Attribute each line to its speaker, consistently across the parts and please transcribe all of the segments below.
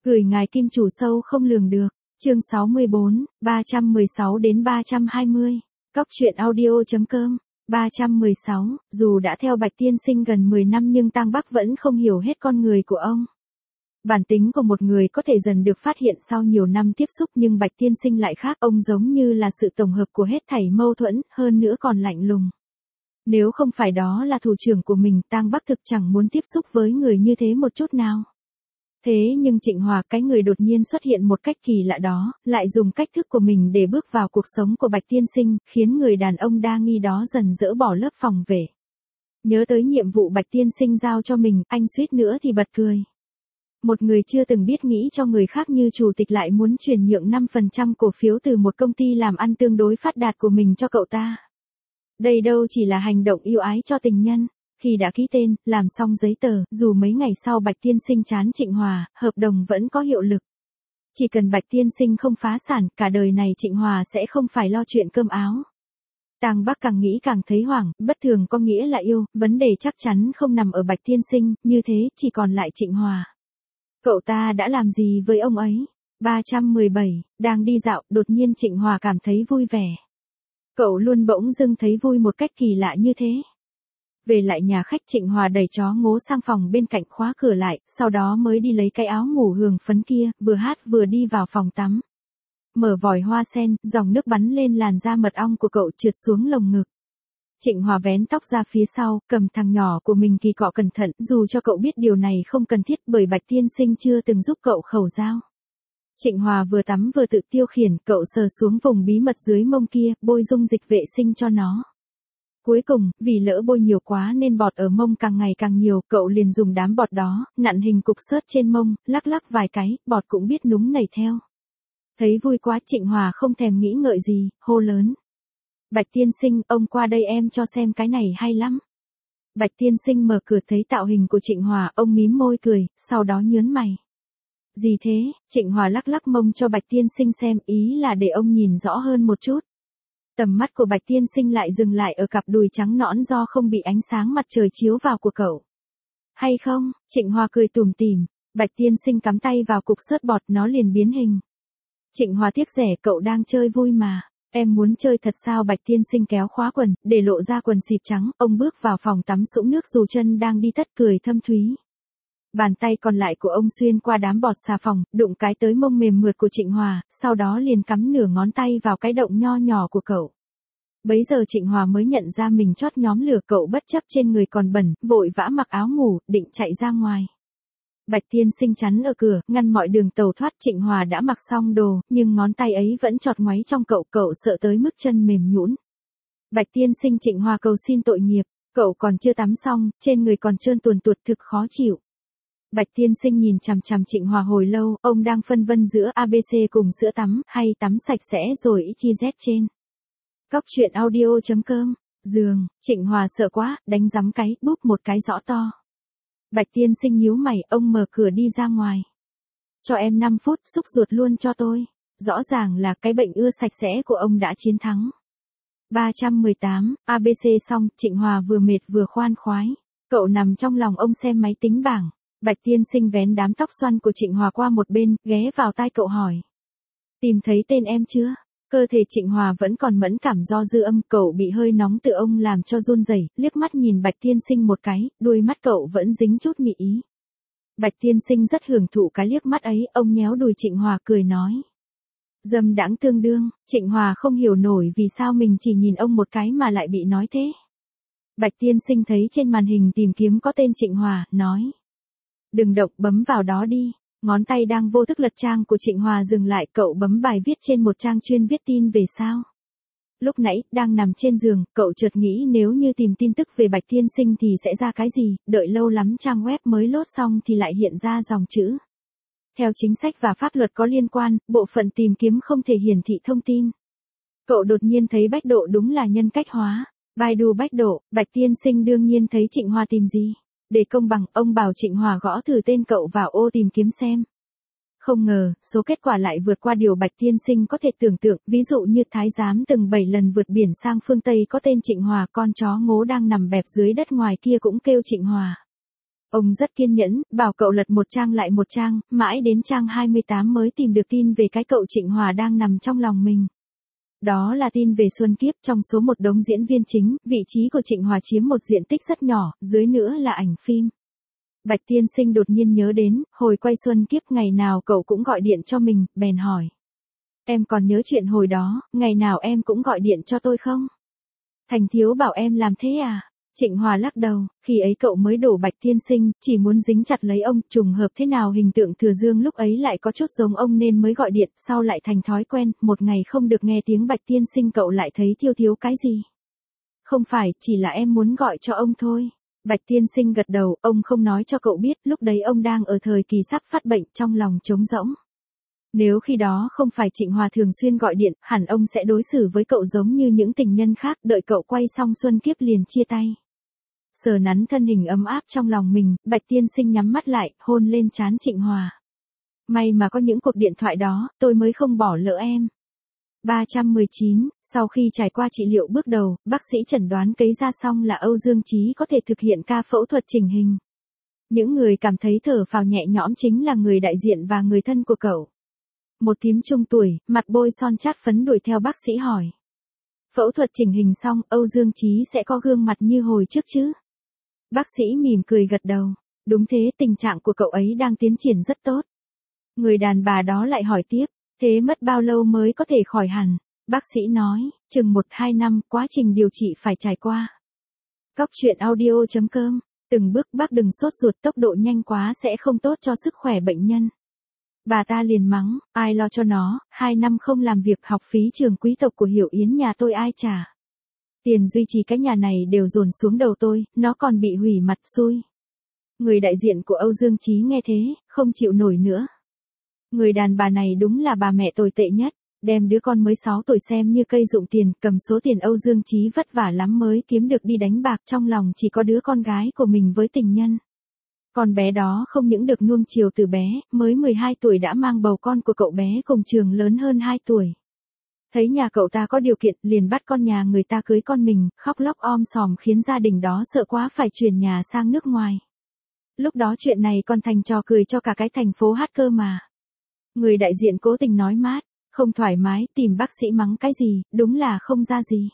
Speaker 1: Gửi ngài kim chủ sâu không lường được. Chương 64, 316 đến 320. Cóc truyện audio.com. 316, dù đã theo Bạch Tiên Sinh gần 10 năm nhưng Tang Bắc vẫn không hiểu hết con người của ông. Bản tính của một người có thể dần được phát hiện sau nhiều năm tiếp xúc nhưng Bạch Tiên Sinh lại khác, ông giống như là sự tổng hợp của hết thảy mâu thuẫn, hơn nữa còn lạnh lùng. Nếu không phải đó là thủ trưởng của mình, Tang Bắc thực chẳng muốn tiếp xúc với người như thế một chút nào. Thế nhưng Trịnh Hòa, cái người đột nhiên xuất hiện một cách kỳ lạ đó, lại dùng cách thức của mình để bước vào cuộc sống của Bạch Tiên Sinh, khiến người đàn ông đa nghi đó dần dỡ bỏ lớp phòng vệ. Nhớ tới nhiệm vụ Bạch Tiên Sinh giao cho mình, anh suýt nữa thì bật cười. Một người chưa từng biết nghĩ cho người khác như chủ tịch lại muốn chuyển nhượng 5% cổ phiếu từ một công ty làm ăn tương đối phát đạt của mình cho cậu ta. Đây đâu chỉ là hành động yêu ái cho tình nhân. Khi đã ký tên, làm xong giấy tờ, dù mấy ngày sau Bạch Tiên Sinh chán Trịnh Hòa, hợp đồng vẫn có hiệu lực. Chỉ cần Bạch Tiên Sinh không phá sản, cả đời này Trịnh Hòa sẽ không phải lo chuyện cơm áo. Tang Bắc càng nghĩ càng thấy hoảng, bất thường có nghĩa là yêu, vấn đề chắc chắn không nằm ở Bạch Tiên Sinh, như thế chỉ còn lại Trịnh Hòa. Cậu ta đã làm gì với ông ấy? 317, đang đi dạo, đột nhiên Trịnh Hòa cảm thấy vui vẻ. Cậu luôn bỗng dưng thấy vui một cách kỳ lạ như thế. Về lại nhà khách, Trịnh Hòa đẩy chó ngố sang phòng bên cạnh, khóa cửa lại, sau đó mới đi lấy cái áo ngủ hường phấn kia, vừa hát vừa đi vào phòng tắm. Mở vòi hoa sen, dòng nước bắn lên làn da mật ong của cậu trượt xuống lồng ngực. Trịnh Hòa vén tóc ra phía sau, cầm thằng nhỏ của mình kỳ cọ cẩn thận, dù cho cậu biết điều này không cần thiết bởi Bạch Tiên Sinh chưa từng giúp cậu khẩu giao. Trịnh Hòa vừa tắm vừa tự tiêu khiển, cậu sờ xuống vùng bí mật dưới mông kia, bôi dung dịch vệ sinh cho nó. Cuối cùng, vì lỡ bôi nhiều quá nên bọt ở mông càng ngày càng nhiều, cậu liền dùng đám bọt đó, nặn hình cục xớt trên mông, lắc lắc vài cái, bọt cũng biết núm nảy theo. Thấy vui quá, Trịnh Hòa không thèm nghĩ ngợi gì, hô lớn. Bạch Tiên Sinh, ông qua đây em cho xem cái này hay lắm. Bạch Tiên Sinh mở cửa thấy tạo hình của Trịnh Hòa, ông mím môi cười, sau đó nhớn mày. Gì thế? Trịnh Hòa lắc lắc mông cho Bạch Tiên Sinh xem, ý là để ông nhìn rõ hơn một chút. Tầm mắt của Bạch Tiên Sinh lại dừng lại ở cặp đùi trắng nõn do không bị ánh sáng mặt trời chiếu vào của cậu. Hay không? Trịnh Hòa cười tủm tỉm. Bạch Tiên Sinh cắm tay vào cục xớt bọt, nó liền biến hình. Trịnh Hòa tiếc rẻ, cậu đang chơi vui mà. Em muốn chơi thật sao? Bạch Tiên Sinh kéo khóa quần, để lộ ra quần xịp trắng, ông bước vào phòng tắm sũng nước dù chân đang đi tất, cười thâm thúy. Bàn tay còn lại của ông xuyên qua đám bọt xà phòng, đụng cái tới mông mềm mượt của Trịnh Hòa, sau đó liền cắm nửa ngón tay vào cái động nho nhỏ của cậu. Bấy giờ Trịnh Hòa mới nhận ra mình chót nhóm lửa, cậu bất chấp trên người còn bẩn, vội vã mặc áo ngủ, định chạy ra ngoài. Bạch Tiên Sinh chắn ở cửa, ngăn mọi đường tẩu thoát. Trịnh Hòa đã mặc xong đồ, nhưng ngón tay ấy vẫn chọt ngoáy trong cậu, sợ tới mức chân mềm nhũn. Bạch Tiên Sinh, Trịnh Hòa cầu xin tội nghiệp, cậu còn chưa tắm xong, trên người còn trơn tuồn tuột, thực khó chịu. Bạch Tiên Sinh nhìn chằm chằm Trịnh Hòa hồi lâu, ông đang phân vân giữa ABC cùng sữa tắm, hay tắm sạch sẽ rồi chi z trên. Cóc truyện audio.com, giường, Trịnh Hòa sợ quá, đánh giấm cái, búp một cái rõ to. Bạch Tiên Sinh nhíu mày, ông mở cửa đi ra ngoài. Cho em 5 phút, xúc ruột luôn cho tôi. Rõ ràng là cái bệnh ưa sạch sẽ của ông đã chiến thắng. 318, ABC xong, Trịnh Hòa vừa mệt vừa khoan khoái. Cậu nằm trong lòng ông xem máy tính bảng. Bạch Tiên Sinh vén đám tóc xoăn của Trịnh Hòa qua một bên, ghé vào tai cậu hỏi. Tìm thấy tên em chưa? Cơ thể Trịnh Hòa vẫn còn mẫn cảm do dư âm, cậu bị hơi nóng từ ông làm cho run rẩy, liếc mắt nhìn Bạch Tiên Sinh một cái, đuôi mắt cậu vẫn dính chút mị ý. Bạch Tiên Sinh rất hưởng thụ cái liếc mắt ấy, ông nhéo đùi Trịnh Hòa cười nói. Dâm đãng tương đương. Trịnh Hòa không hiểu nổi vì sao mình chỉ nhìn ông một cái mà lại bị nói thế. Bạch Tiên Sinh thấy trên màn hình tìm kiếm có tên Trịnh Hòa, nói. Đừng động, bấm vào đó đi. Ngón tay đang vô thức lật trang của Trịnh Hòa dừng lại, cậu bấm bài viết trên một trang chuyên viết tin về sao. Lúc nãy, đang nằm trên giường, cậu chợt nghĩ nếu như tìm tin tức về Bạch Tiên Sinh thì sẽ ra cái gì, đợi lâu lắm trang web mới load xong thì lại hiện ra dòng chữ. Theo chính sách và pháp luật có liên quan, bộ phận tìm kiếm không thể hiển thị thông tin. Cậu đột nhiên thấy Bách Độ đúng là nhân cách hóa. Baidu Bách Độ, Bạch Tiên Sinh đương nhiên thấy Trịnh Hòa tìm gì. Để công bằng, ông bảo Trịnh Hòa gõ thử tên cậu vào ô tìm kiếm xem. Không ngờ, số kết quả lại vượt qua điều Bạch Tiên Sinh có thể tưởng tượng, ví dụ như thái giám từng 7 lần vượt biển sang phương Tây có tên Trịnh Hòa, con chó ngố đang nằm bẹp dưới đất ngoài kia cũng kêu Trịnh Hòa. Ông rất kiên nhẫn, bảo cậu lật một trang lại một trang, mãi đến trang 28 mới tìm được tin về cái cậu Trịnh Hòa đang nằm trong lòng mình. Đó là tin về Xuân Kiếp. Trong số một đống diễn viên chính, vị trí của Trịnh Hòa chiếm một diện tích rất nhỏ, dưới nữa là ảnh phim. Bạch tiên sinh đột nhiên nhớ đến, hồi quay Xuân Kiếp ngày nào cậu cũng gọi điện cho mình, bèn hỏi. Em còn nhớ chuyện hồi đó, ngày nào em cũng gọi điện cho tôi không? Thành thiếu bảo em làm thế à? Trịnh Hòa lắc đầu, khi ấy cậu mới đổ Bạch tiên sinh, chỉ muốn dính chặt lấy ông, trùng hợp thế nào hình tượng Thừa Dương lúc ấy lại có chút giống ông nên mới gọi điện, sau lại thành thói quen, một ngày không được nghe tiếng Bạch tiên sinh cậu lại thấy thiếu cái gì. Không phải, chỉ là em muốn gọi cho ông thôi. Bạch tiên sinh gật đầu, ông không nói cho cậu biết, lúc đấy ông đang ở thời kỳ sắp phát bệnh, trong lòng trống rỗng. Nếu khi đó không phải Trịnh Hòa thường xuyên gọi điện, hẳn ông sẽ đối xử với cậu giống như những tình nhân khác, đợi cậu quay xong Xuân Kiếp liền chia tay. Sờ nắn thân hình ấm áp trong lòng mình, Bạch tiên sinh nhắm mắt lại, hôn lên trán Trịnh Hòa. May mà có những cuộc điện thoại đó, tôi mới không bỏ lỡ em. 319, sau khi trải qua trị liệu bước đầu, bác sĩ chẩn đoán cấy ra xong là Âu Dương Chí có thể thực hiện ca phẫu thuật chỉnh hình. Những người cảm thấy thở phào nhẹ nhõm chính là người đại diện và người thân của cậu. Một thím trung tuổi, mặt bôi son chát phấn đuổi theo bác sĩ hỏi. Phẫu thuật chỉnh hình xong, Âu Dương Chí sẽ có gương mặt như hồi trước chứ? Bác sĩ mỉm cười gật đầu. Đúng thế, tình trạng của cậu ấy đang tiến triển rất tốt. Người đàn bà đó lại hỏi tiếp, thế mất bao lâu mới có thể khỏi hẳn? Bác sĩ nói, chừng 1-2 năm, quá trình điều trị phải trải qua. Cóc truyện audio.com, từng bước bác đừng sốt ruột, tốc độ nhanh quá sẽ không tốt cho sức khỏe bệnh nhân. Bà ta liền mắng, ai lo cho nó, 2 năm không làm việc, học phí trường quý tộc của Hiểu Yến nhà tôi ai trả. Tiền duy trì cái nhà này đều dồn xuống đầu tôi, nó còn bị hủy mặt xui. Người đại diện của Âu Dương Chí nghe thế, không chịu nổi nữa. Người đàn bà này đúng là bà mẹ tồi tệ nhất, đem đứa con mới 6 tuổi xem như cây dụng tiền, cầm số tiền Âu Dương Chí vất vả lắm mới kiếm được đi đánh bạc, trong lòng chỉ có đứa con gái của mình với tình nhân. Con bé đó không những được nuông chiều từ bé, mới 12 tuổi đã mang bầu con của cậu bé cùng trường lớn hơn 2 tuổi. Thấy nhà cậu ta có điều kiện, liền bắt con nhà người ta cưới con mình, khóc lóc om sòm khiến gia đình đó sợ quá phải chuyển nhà sang nước ngoài. Lúc đó chuyện này còn thành trò cười cho cả cái thành phố hát cơ mà. Người đại diện cố tình nói mát, không thoải mái, tìm bác sĩ mắng cái gì, đúng là không ra gì.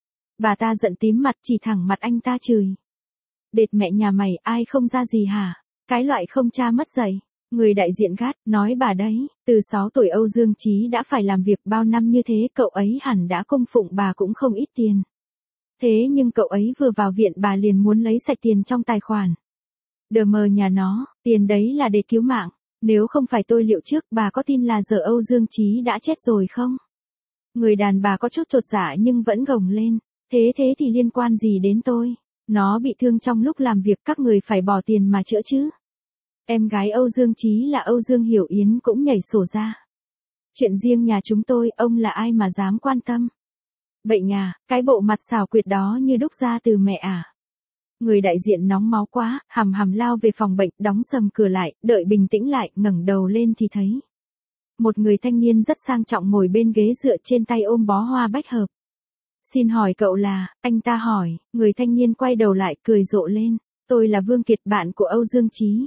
Speaker 1: Bà ta giận tím mặt, chỉ thẳng mặt anh ta chửi. Đệt mẹ nhà mày, ai không ra gì hả? Cái loại không cha mất dạy. Người đại diện gắt, nói bà đấy, từ 6 tuổi Âu Dương Chí đã phải làm việc bao năm như thế, cậu ấy hẳn đã cung phụng bà cũng không ít tiền. Thế nhưng cậu ấy vừa vào viện bà liền muốn lấy sạch tiền trong tài khoản. Đờ mờ nhà nó, tiền đấy là để cứu mạng. Nếu không phải tôi liệu trước, bà có tin là giờ Âu Dương Chí đã chết rồi không? Người đàn bà có chút chột dạ nhưng vẫn gồng lên. Thế thì liên quan gì đến tôi? Nó bị thương trong lúc làm việc, các người phải bỏ tiền mà chữa chứ. Em gái Âu Dương Chí là Âu Dương Hiểu Yến cũng nhảy sổ ra. Chuyện riêng nhà chúng tôi, ông là ai mà dám quan tâm? Bệnh à, cái bộ mặt xảo quyệt đó như đúc ra từ mẹ à? Người đại diện nóng máu quá, hầm lao về phòng bệnh, đóng sầm cửa lại, đợi bình tĩnh lại, ngẩng đầu lên thì thấy. Một người thanh niên rất sang trọng ngồi bên ghế dựa, trên tay ôm bó hoa bách hợp. Xin hỏi cậu là, anh ta hỏi, người thanh niên quay đầu lại, cười rộ lên. Tôi là Vương Kiệt, bạn của Âu Dương Chí.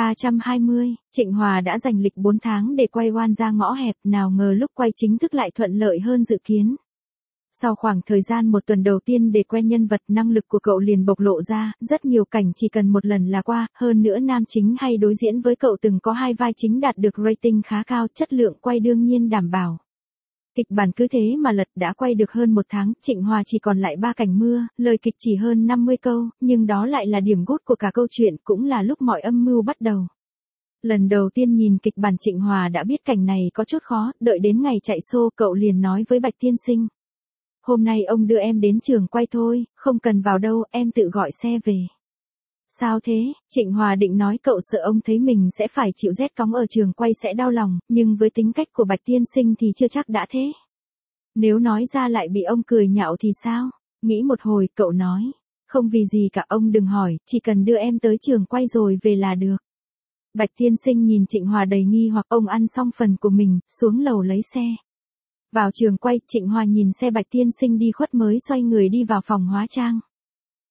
Speaker 1: 320, Trịnh Hòa đã dành lịch 4 tháng để quay oan ra ngõ hẹp, nào ngờ lúc quay chính thức lại thuận lợi hơn dự kiến. Sau khoảng thời gian 1 tuần đầu tiên để quen nhân vật, năng lực của cậu liền bộc lộ ra, rất nhiều cảnh chỉ cần một lần là qua, hơn nữa nam chính hay đối diễn với cậu từng có 2 vai chính đạt được rating khá cao, chất lượng quay đương nhiên đảm bảo. Kịch bản cứ thế mà lật, đã quay được hơn 1 tháng, Trịnh Hòa chỉ còn lại 3 cảnh mưa, lời kịch chỉ hơn 50 câu, nhưng đó lại là điểm gút của cả câu chuyện, cũng là lúc mọi âm mưu bắt đầu. Lần đầu tiên nhìn kịch bản Trịnh Hòa đã biết cảnh này có chút khó, đợi đến ngày chạy show cậu liền nói với Bạch tiên sinh. Hôm nay ông đưa em đến trường quay thôi, không cần vào đâu, em tự gọi xe về. Sao thế? Trịnh Hòa định nói cậu sợ ông thấy mình sẽ phải chịu rét cóng ở trường quay sẽ đau lòng, nhưng với tính cách của Bạch tiên sinh thì chưa chắc đã thế. Nếu nói ra lại bị ông cười nhạo thì sao? Nghĩ một hồi, cậu nói. Không vì gì cả, ông đừng hỏi, chỉ cần đưa em tới trường quay rồi về là được. Bạch tiên sinh nhìn Trịnh Hòa đầy nghi hoặc, ông ăn xong phần của mình, xuống lầu lấy xe. Vào trường quay, Trịnh Hòa nhìn xe Bạch tiên sinh đi khuất mới xoay người đi vào phòng hóa trang.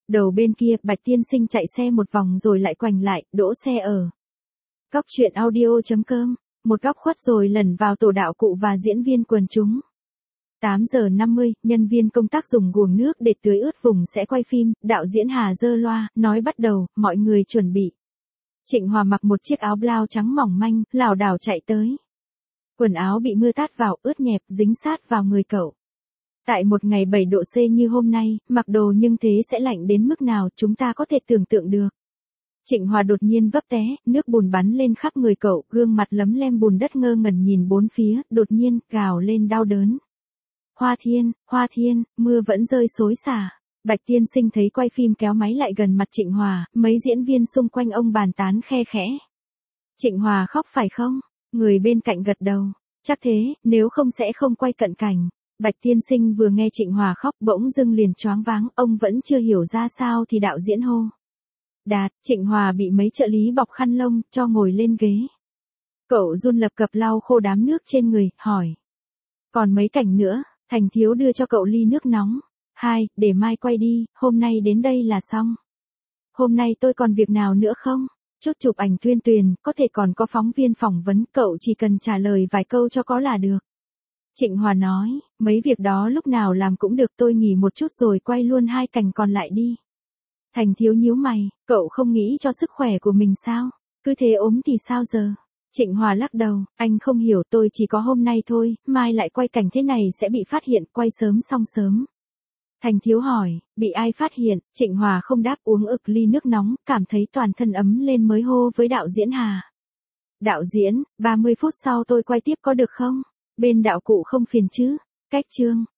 Speaker 1: Đầu bên kia, Bạch tiên sinh chạy xe một vòng rồi lại quành lại, đỗ xe ở Cóc truyện audio.com, một góc khuất rồi lẩn vào tổ đạo cụ và diễn viên quần chúng. 8 giờ 50, nhân viên công tác dùng guồng nước để tưới ướt vùng sẽ quay phim, đạo diễn Hà giơ loa, nói bắt đầu, mọi người chuẩn bị. Trịnh Hòa mặc một chiếc áo blau trắng mỏng manh, lảo đảo chạy tới. Quần áo bị mưa tát vào, ướt nhẹp, dính sát vào người cậu. Tại một ngày 7 độ C như hôm nay, mặc đồ nhưng thế sẽ lạnh đến mức nào chúng ta có thể tưởng tượng được. Trịnh Hòa đột nhiên vấp té, nước bùn bắn lên khắp người cậu, gương mặt lấm lem bùn đất ngơ ngẩn nhìn bốn phía, đột nhiên, gào lên đau đớn. Hoa Thiên, mưa vẫn rơi xối xả. Bạch tiên sinh thấy quay phim kéo máy lại gần mặt Trịnh Hòa, mấy diễn viên xung quanh ông bàn tán khe khẽ. Trịnh Hòa khóc phải không? Người bên cạnh gật đầu. Chắc thế, nếu không sẽ không quay cận cảnh. Bạch tiên sinh vừa nghe Trịnh Hòa khóc bỗng dưng liền choáng váng, ông vẫn chưa hiểu ra sao thì đạo diễn hô. Đạt, Trịnh Hòa bị mấy trợ lý bọc khăn lông, cho ngồi lên ghế. Cậu run lập cập lau khô đám nước trên người, hỏi. Còn mấy cảnh nữa, Thành Thiếu đưa cho cậu ly nước nóng. Để mai quay đi, hôm nay đến đây là xong. Hôm nay tôi còn việc nào nữa không? Chút chụp ảnh tuyên truyền, có thể còn có phóng viên phỏng vấn, cậu chỉ cần trả lời vài câu cho có là được. Trịnh Hòa nói, mấy việc đó lúc nào làm cũng được, tôi nghỉ một chút rồi quay luôn 2 cảnh còn lại đi. Thành Thiếu nhíu mày, cậu không nghĩ cho sức khỏe của mình sao? Cứ thế ốm thì sao giờ? Trịnh Hòa lắc đầu, anh không hiểu, tôi chỉ có hôm nay thôi, mai lại quay cảnh thế này sẽ bị phát hiện, quay sớm xong sớm. Thành Thiếu hỏi, bị ai phát hiện? Trịnh Hòa không đáp, uống ực ly nước nóng, cảm thấy toàn thân ấm lên mới hô với đạo diễn Hà. Đạo diễn, 30 phút sau tôi quay tiếp có được không? Bên đạo cụ không phiền chứ? Cách chương.